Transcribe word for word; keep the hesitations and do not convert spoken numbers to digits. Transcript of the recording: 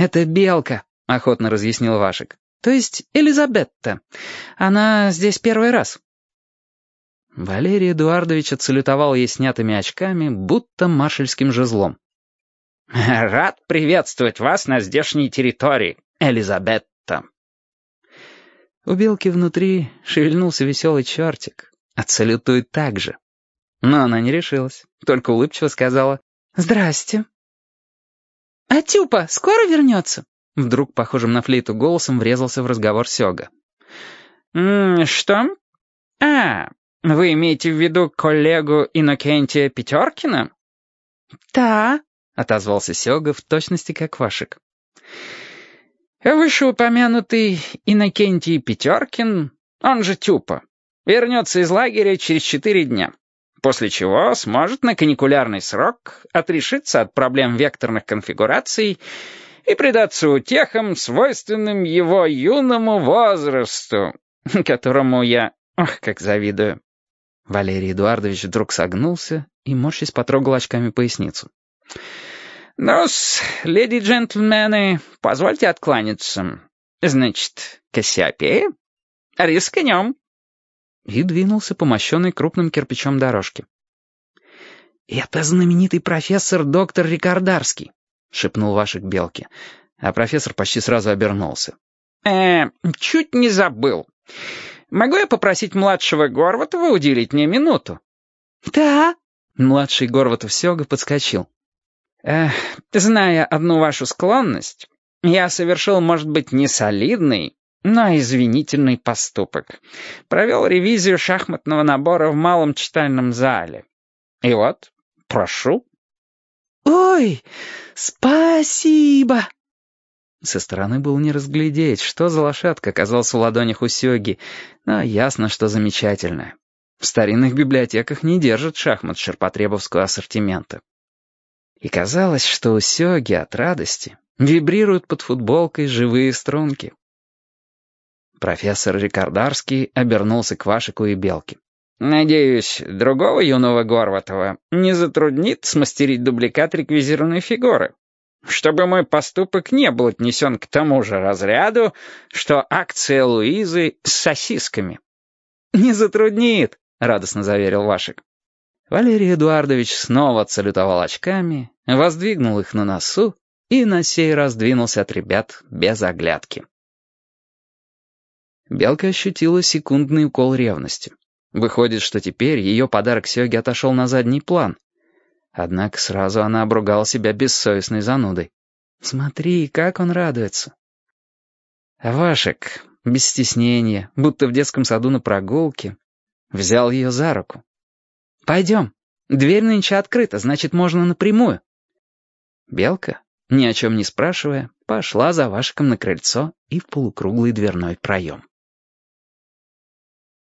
«Это Белка», — охотно разъяснил Вашек. «То есть Элизабетта. Она здесь первый раз». Валерий Эдуардович отсалютовал ей снятыми очками, будто маршальским жезлом. «Рад приветствовать вас на здешней территории, Элизабетта». У Белки внутри шевельнулся веселый чертик. Отсалютует так же. Но она не решилась, только улыбчиво сказала «Здрасте». «А Тюпа скоро вернется?» Вдруг, похожим на флейту голосом, врезался в разговор Сёга. «М, «Что? А, вы имеете в виду коллегу Иннокентия Пятеркина?» «Да», — отозвался Сёга в точности как Вашек. «Вышеупомянутый Иннокентий Пятеркин, он же Тюпа, вернется из лагеря через четыре дня, после чего сможет на каникулярный срок отрешиться от проблем векторных конфигураций и предаться утехам, свойственным его юному возрасту, которому я, ох, как завидую». Валерий Эдуардович вдруг согнулся и, морщись, потрогал очками поясницу. «Ну-с, леди и джентльмены, позвольте откланяться. Значит, Кассиопея? Рискнем». И двинулся по мощенной крупным кирпичом дорожке. «Это знаменитый профессор доктор Рикардарский», — шепнул Вашек Белке, а профессор почти сразу обернулся. «Э, чуть не забыл. Могу я попросить младшего Горватова уделить мне минуту?» «Да». Младший Горватов Сёга подскочил. «Эх, зная одну вашу склонность, я совершил, может быть, не солидный, но извинительный поступок. Провел ревизию шахматного набора в малом читальном зале. И вот, прошу». «Ой, спасибо!» Со стороны было не разглядеть, что за лошадка оказалась в ладонях у Сёги, но ясно, что замечательная. В старинных библиотеках не держат шахмат ширпотребовского ассортимента. И казалось, что у Сёги от радости вибрируют под футболкой живые струнки. Профессор Рикардарский обернулся к Вашеку и Белке. «Надеюсь, другого юного Горватова не затруднит смастерить дубликат реквизированной фигуры, чтобы мой поступок не был отнесен к тому же разряду, что акция Луизы с сосисками». «Не затруднит», — радостно заверил Вашек. Валерий Эдуардович снова отсалютовал очками, воздвигнул их на носу и на сей раз двинулся от ребят без оглядки. Белка ощутила секундный укол ревности. Выходит, что теперь ее подарок Сёге отошел на задний план. Однако сразу она обругала себя бессовестной занудой. Смотри, как он радуется. А Вашек, без стеснения, будто в детском саду на прогулке, взял ее за руку. «Пойдем. Дверь нынче открыта, значит, можно напрямую». Белка, ни о чем не спрашивая, пошла за Вашеком на крыльцо и в полукруглый дверной проем.